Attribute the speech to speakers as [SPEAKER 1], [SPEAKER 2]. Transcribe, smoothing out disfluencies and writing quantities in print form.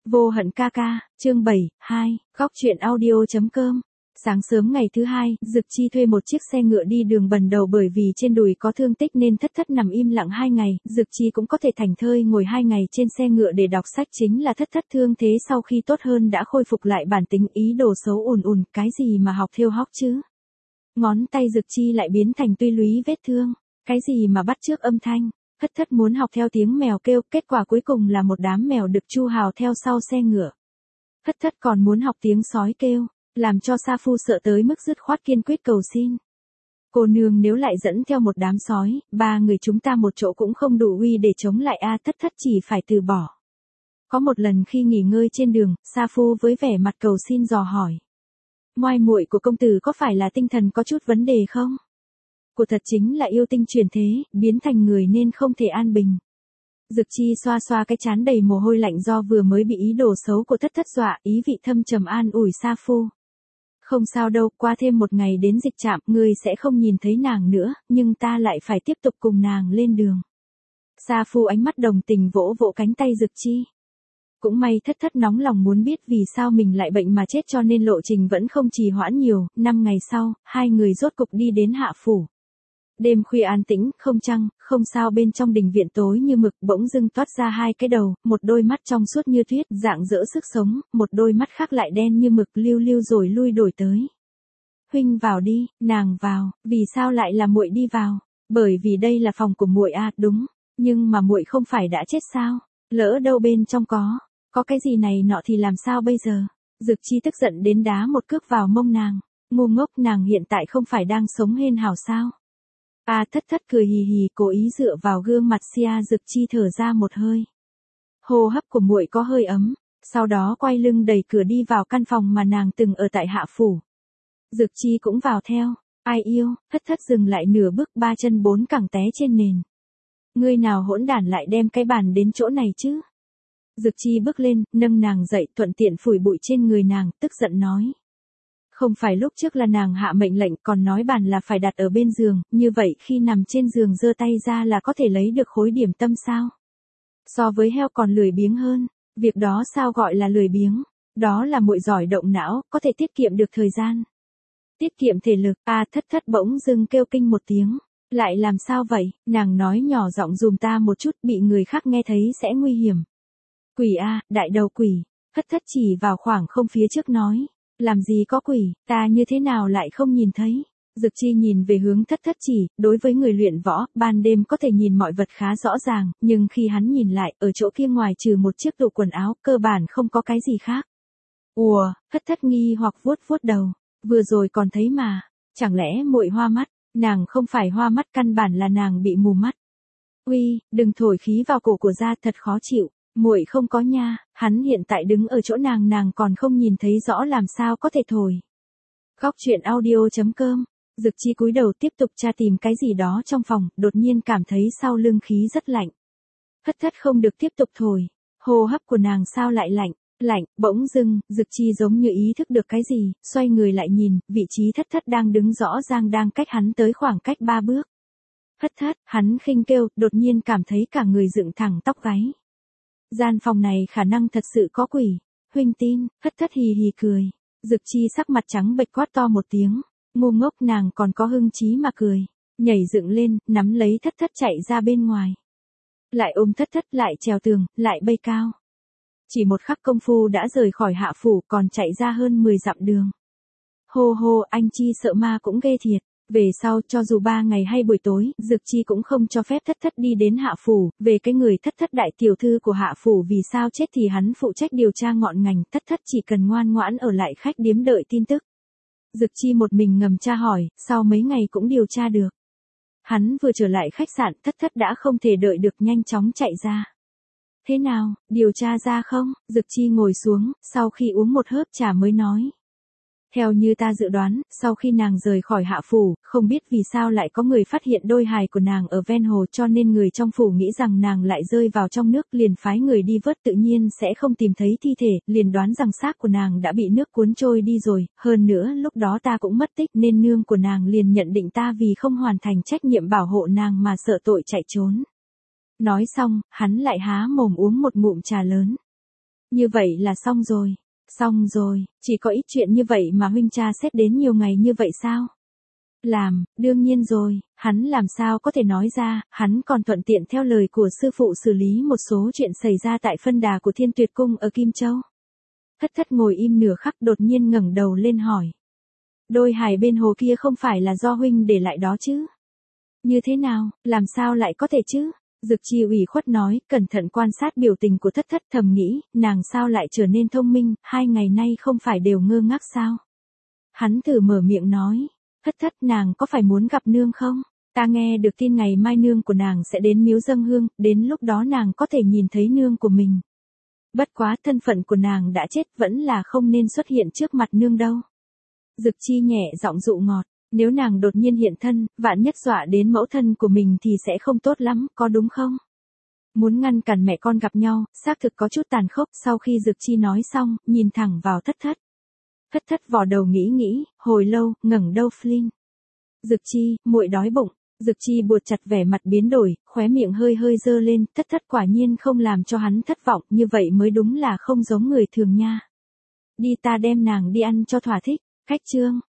[SPEAKER 1] Vô hận ca ca, chương 7, 2, góc truyện audio.com. Sáng sớm ngày thứ hai, Dực Chi thuê một chiếc xe ngựa đi đường bần đầu bởi vì trên đùi có thương tích nên thất thất nằm im lặng 2 ngày, Dực Chi cũng có thể thảnh thơi ngồi 2 ngày trên xe ngựa để đọc sách, chính là thất thất thương thế sau khi tốt hơn đã khôi phục lại bản tính, ý đồ xấu ùn ùn, cái gì mà học thêu hóc chứ. Ngón tay Dực Chi lại biến thành tuy lúy vết thương, cái gì mà bắt chước âm thanh. Thất thất muốn học theo tiếng mèo kêu, kết quả cuối cùng là một đám mèo được chu hào theo sau xe ngựa. Thất thất còn muốn học tiếng sói kêu, làm cho Sa Phu sợ tới mức dứt khoát kiên quyết cầu xin. Cô nương nếu lại dẫn theo một đám sói, 3 người chúng ta một chỗ cũng không đủ uy để chống lại a. Thất thất chỉ phải từ bỏ. Có một lần khi nghỉ ngơi trên đường, Sa Phu với vẻ mặt cầu xin dò hỏi. Ngoai muội của công tử có phải là tinh thần có chút vấn đề không? Của thật chính là yêu tinh chuyển thế, biến thành người nên không thể an bình. Dực Chi xoa xoa cái trán đầy mồ hôi lạnh do vừa mới bị ý đồ xấu của thất thất dọa, ý vị thâm trầm an ủi Sa Phu. Không sao đâu, qua thêm một ngày đến dịch trạm, ngươi sẽ không nhìn thấy nàng nữa, nhưng ta lại phải tiếp tục cùng nàng lên đường. Sa Phu ánh mắt đồng tình vỗ vỗ cánh tay Dực Chi. Cũng may thất thất nóng lòng muốn biết vì sao mình lại bệnh mà chết cho nên lộ trình vẫn không trì hoãn nhiều. 5 ngày sau, 2 người rốt cục đi đến Hạ Phủ. Đêm khuya an tĩnh, không trăng, không sao, bên trong đình viện tối như mực, bỗng dưng toát ra 2 cái đầu, một đôi mắt trong suốt như tuyết, rạng rỡ sức sống, một đôi mắt khác lại đen như mực, lưu lưu rồi lui đổi tới. Huynh vào đi, nàng vào, vì sao lại là muội đi vào? Bởi vì đây là phòng của muội à, đúng, nhưng mà muội không phải đã chết sao? Lỡ đâu bên trong có cái gì này nọ thì làm sao bây giờ? Dực Chi tức giận đến đá một cước vào mông nàng. Ngu ngốc, nàng hiện tại không phải đang sống hên hào sao? Thất thất cười hì hì, cố ý dựa vào gương mặt Sia. Dực Chi thở ra một hơi. Hô hấp của muội có hơi ấm, sau đó quay lưng đẩy cửa đi vào căn phòng mà nàng từng ở tại Hạ Phủ. Dực Chi cũng vào theo. Ai yêu, thất thất dừng lại nửa bước, 3 chân 4 cẳng té trên nền. Ngươi nào hỗn đản lại đem cái bàn đến chỗ này chứ? Dực Chi bước lên, nâng nàng dậy, thuận tiện phủi bụi trên người nàng, tức giận nói. Không phải lúc trước là nàng hạ mệnh lệnh còn nói bàn là phải đặt ở bên giường, như vậy khi nằm trên giường giơ tay ra là có thể lấy được khối điểm tâm sao? So với heo còn lười biếng hơn, việc đó sao gọi là lười biếng? Đó là muội giỏi động não, có thể tiết kiệm được thời gian. Tiết kiệm thể lực, thất thất bỗng dưng kêu kinh một tiếng. Lại làm sao vậy? Nàng nói nhỏ giọng dùm ta một chút, bị người khác nghe thấy sẽ nguy hiểm. Quỷ đại đầu quỷ. Thất thất chỉ vào khoảng không phía trước nói. Làm gì có quỷ, ta như thế nào lại không nhìn thấy? Dực Chi nhìn về hướng thất thất chỉ, đối với người luyện võ, ban đêm có thể nhìn mọi vật khá rõ ràng, nhưng khi hắn nhìn lại, ở chỗ kia ngoài trừ một chiếc tủ quần áo, cơ bản không có cái gì khác. Ùa, thất thất nghi hoặc vuốt vuốt đầu, vừa rồi còn thấy mà, chẳng lẽ muội hoa mắt? Nàng không phải hoa mắt, căn bản là nàng bị mù mắt. Uy, đừng thổi khí vào cổ của ra, thật khó chịu. Muội không có nha, hắn hiện tại đứng ở chỗ nàng còn không nhìn thấy rõ, làm sao có thể thổi. Góc truyện audio.com. Dực Chi cúi đầu tiếp tục tra tìm cái gì đó trong phòng, đột nhiên cảm thấy sau lưng khí rất lạnh. Thất thất không được tiếp tục thổi. Hô hấp của nàng sao lại lạnh, bỗng dưng, Dực Chi giống như ý thức được cái gì, xoay người lại nhìn, vị trí thất thất đang đứng rõ ràng đang cách hắn tới khoảng cách 3 bước. Thất thất, hắn khinh kêu, đột nhiên cảm thấy cả người dựng thẳng tóc gáy. Gian phòng này khả năng thật sự có quỷ. Huynh tin? Thất thất hì hì cười. Dực Chi sắc mặt trắng bệch quát to một tiếng. Ngu ngốc, nàng còn có hưng trí mà cười. Nhảy dựng lên, nắm lấy thất thất chạy ra bên ngoài. Lại ôm thất thất, lại trèo tường, lại bay cao. Chỉ một khắc công phu đã rời khỏi Hạ Phủ, còn chạy ra hơn 10 dặm đường. Hô hô, anh Chi sợ ma cũng ghê thiệt. Về sau, cho dù 3 ngày hay buổi tối, Dực Chi cũng không cho phép thất thất đi đến Hạ Phủ. Về cái người thất thất đại tiểu thư của Hạ Phủ vì sao chết thì hắn phụ trách điều tra ngọn ngành, thất thất chỉ cần ngoan ngoãn ở lại khách điếm đợi tin tức. Dực Chi một mình ngầm tra hỏi, sau mấy ngày cũng điều tra được. Hắn vừa trở lại khách sạn, thất thất đã không thể đợi được, nhanh chóng chạy ra. Thế nào, điều tra ra không? Dực Chi ngồi xuống, sau khi uống một hớp trà mới nói. Theo như ta dự đoán, sau khi nàng rời khỏi Hạ Phủ, không biết vì sao lại có người phát hiện đôi hài của nàng ở ven hồ, cho nên người trong phủ nghĩ rằng nàng lại rơi vào trong nước, liền phái người đi vớt, tự nhiên sẽ không tìm thấy thi thể, liền đoán rằng xác của nàng đã bị nước cuốn trôi đi rồi, hơn nữa lúc đó ta cũng mất tích nên nương của nàng liền nhận định ta vì không hoàn thành trách nhiệm bảo hộ nàng mà sợ tội chạy trốn. Nói xong, hắn lại há mồm uống một ngụm trà lớn. Như vậy là xong rồi. Xong rồi, chỉ có ít chuyện như vậy mà huynh tra xét đến nhiều ngày như vậy sao? Làm, đương nhiên rồi, hắn làm sao có thể nói ra, hắn còn thuận tiện theo lời của sư phụ xử lý một số chuyện xảy ra tại phân đà của Thiên Tuyệt Cung ở Kim Châu. Thất thất ngồi im nửa khắc đột nhiên ngẩng đầu lên hỏi. Đôi hài bên hồ kia không phải là do huynh để lại đó chứ? Như thế nào, làm sao lại có thể chứ? Dực Chi ủy khuất nói, cẩn thận quan sát biểu tình của thất thất thầm nghĩ, nàng sao lại trở nên thông minh, 2 ngày nay không phải đều ngơ ngác sao? Hắn thử mở miệng nói, thất thất nàng có phải muốn gặp nương không? Ta nghe được tin ngày mai nương của nàng sẽ đến miếu dâng hương, đến lúc đó nàng có thể nhìn thấy nương của mình. Bất quá thân phận của nàng đã chết vẫn là không nên xuất hiện trước mặt nương đâu. Dực Chi nhẹ giọng dụ ngọt, nếu nàng đột nhiên hiện thân, vạn nhất dọa đến mẫu thân của mình thì sẽ không tốt lắm, có đúng không? Muốn ngăn cản mẹ con gặp nhau, xác thực có chút tàn khốc. Sau khi Dực Chi nói xong, nhìn thẳng vào thất thất. Thất thất vò đầu nghĩ, hồi lâu, ngẩng đầu Flynn. Dực Chi, muội đói bụng. Dực Chi buột chặt vẻ mặt biến đổi, khóe miệng hơi dơ lên, thất thất quả nhiên không làm cho hắn thất vọng, như vậy mới đúng là không giống người thường nha. Đi ta đem nàng đi ăn cho thỏa thích. Khách trương,